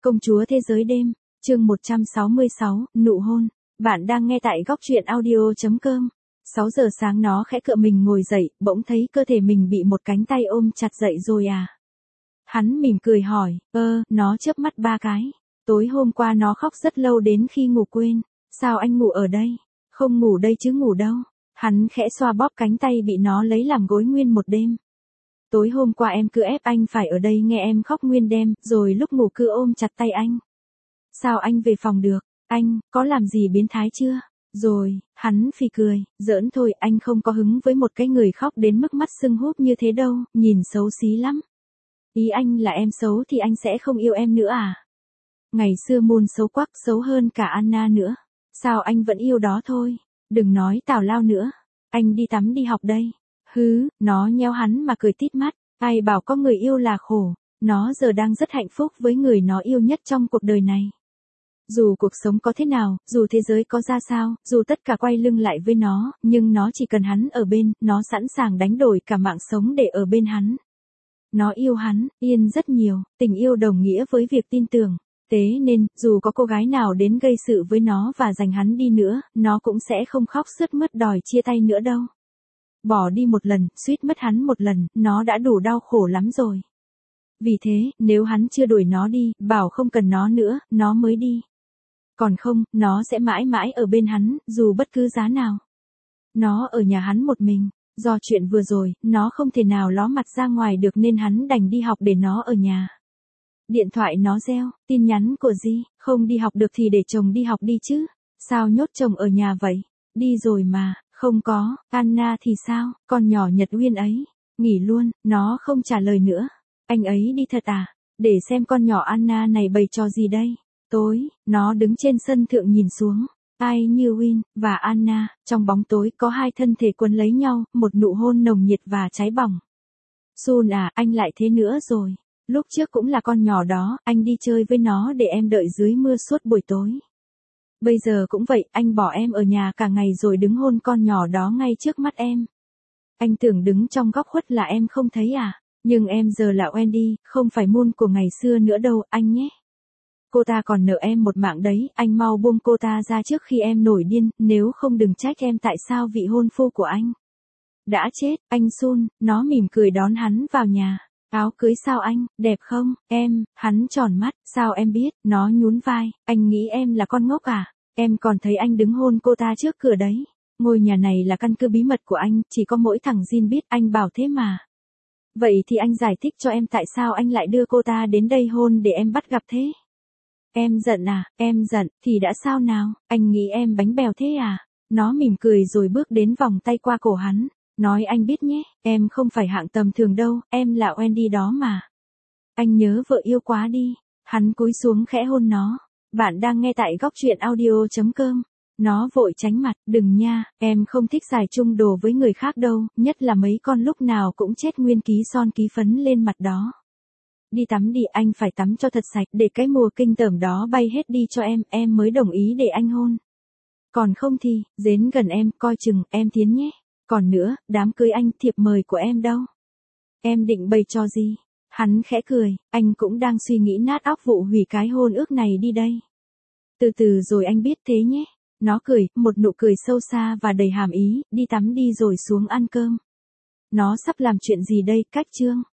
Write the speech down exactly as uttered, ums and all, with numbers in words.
Công chúa thế giới đêm, chương một trăm sáu mươi sáu, nụ hôn. Bạn đang nghe tại góc truyện audio.com. sáu giờ sáng nó khẽ cựa mình ngồi dậy, bỗng thấy cơ thể mình bị một cánh tay ôm chặt dậy rồi à. Hắn mỉm cười hỏi, ơ, nó chớp mắt ba cái. Tối hôm qua nó khóc rất lâu đến khi ngủ quên. Sao anh ngủ ở đây? Không ngủ đây chứ ngủ đâu. Hắn khẽ xoa bóp cánh tay bị nó lấy làm gối nguyên một đêm. Tối hôm qua em cứ ép anh phải ở đây nghe em khóc nguyên đêm, rồi lúc ngủ cứ ôm chặt tay anh. Sao anh về phòng được? Anh, có làm gì biến thái chưa? Rồi, hắn phì cười, giỡn thôi, anh không có hứng với một cái người khóc đến mức mắt sưng húp như thế đâu, nhìn xấu xí lắm. Ý anh là em xấu thì anh sẽ không yêu em nữa à? Ngày xưa Moon xấu quắc, xấu hơn cả Anna nữa. Sao anh vẫn yêu đó thôi? Đừng nói tào lao nữa. Anh đi tắm đi học đây. Hứ, nó nheo hắn mà cười tít mắt. Ai bảo có người yêu là khổ. Nó giờ đang rất hạnh phúc với người nó yêu nhất trong cuộc đời này. Dù cuộc sống có thế nào, dù thế giới có ra sao, dù tất cả quay lưng lại với nó, nhưng nó chỉ cần hắn ở bên, nó sẵn sàng đánh đổi cả mạng sống để ở bên hắn. Nó yêu hắn, yên rất nhiều, tình yêu đồng nghĩa với việc tin tưởng. Thế nên, dù có cô gái nào đến gây sự với nó và giành hắn đi nữa, nó cũng sẽ không khóc sướt mướt đòi chia tay nữa đâu. Bỏ đi một lần, suýt mất hắn một lần, nó đã đủ đau khổ lắm rồi. Vì thế, nếu hắn chưa đuổi nó đi, bảo không cần nó nữa, nó mới đi. Còn không, nó sẽ mãi mãi ở bên hắn, dù bất cứ giá nào. Nó ở nhà hắn một mình, do chuyện vừa rồi, nó không thể nào ló mặt ra ngoài được nên hắn đành đi học để nó ở nhà. Điện thoại nó reo, tin nhắn của Di, không đi học được thì để chồng đi học đi chứ. Sao nhốt chồng ở nhà vậy? Đi rồi mà, không có, Anna thì sao, con nhỏ Nhật Uyên ấy, nghỉ luôn, nó không trả lời nữa. Anh ấy đi thật à? Để xem con nhỏ Anna này bày trò gì đây. Tối, nó đứng trên sân thượng nhìn xuống. Ai như Uyên và Anna, trong bóng tối có hai thân thể quấn lấy nhau, một nụ hôn nồng nhiệt và cháy bỏng. Sun à, anh lại thế nữa rồi. Lúc trước cũng là con nhỏ đó, anh đi chơi với nó để em đợi dưới mưa suốt buổi tối. Bây giờ cũng vậy, anh bỏ em ở nhà cả ngày rồi đứng hôn con nhỏ đó ngay trước mắt em. Anh tưởng đứng trong góc khuất là em không thấy à? Nhưng em giờ là Wendy, không phải Moon của ngày xưa nữa đâu, anh nhé. Cô ta còn nợ em một mạng đấy, anh mau buông cô ta ra trước khi em nổi điên, nếu không đừng trách em tại sao vị hôn phu của anh đã chết. Anh Sun, nó mỉm cười đón hắn vào nhà. Áo cưới sao anh, đẹp không, em, hắn tròn mắt, sao em biết, nó nhún vai, anh nghĩ em là con ngốc à, em còn thấy anh đứng hôn cô ta trước cửa đấy. Ngôi nhà này là căn cứ bí mật của anh, chỉ có mỗi thằng Jin biết, anh bảo thế mà. Vậy thì anh giải thích cho em tại sao anh lại đưa cô ta đến đây hôn để em bắt gặp thế. Em giận à, em giận, thì đã sao nào, anh nghĩ em bánh bèo thế à. Nó mỉm cười rồi bước đến vòng tay qua cổ hắn. Nói anh biết nhé, em không phải hạng tầm thường đâu, em là Wendy đó mà. Anh nhớ vợ yêu quá đi. Hắn cúi xuống khẽ hôn nó. Bạn đang nghe tại góc truyện audio.com. Nó vội tránh mặt, đừng nha, em không thích xài chung đồ với người khác đâu, nhất là mấy con lúc nào cũng chết nguyên ký son ký phấn lên mặt đó. Đi tắm đi, anh phải tắm cho thật sạch, để cái mùa kinh tởm đó bay hết đi cho em, em mới đồng ý để anh hôn. Còn không thì, đến gần em, coi chừng, em tiến nhé. Còn nữa, đám cưới anh, thiệp mời của em đâu? Em định bày trò gì? Hắn khẽ cười, anh cũng đang suy nghĩ nát óc vụ hủy cái hôn ước này đi đây. Từ từ rồi anh biết thế nhé. Nó cười, một nụ cười sâu xa và đầy hàm ý, đi tắm đi rồi xuống ăn cơm. Nó sắp làm chuyện gì đây, cách chương?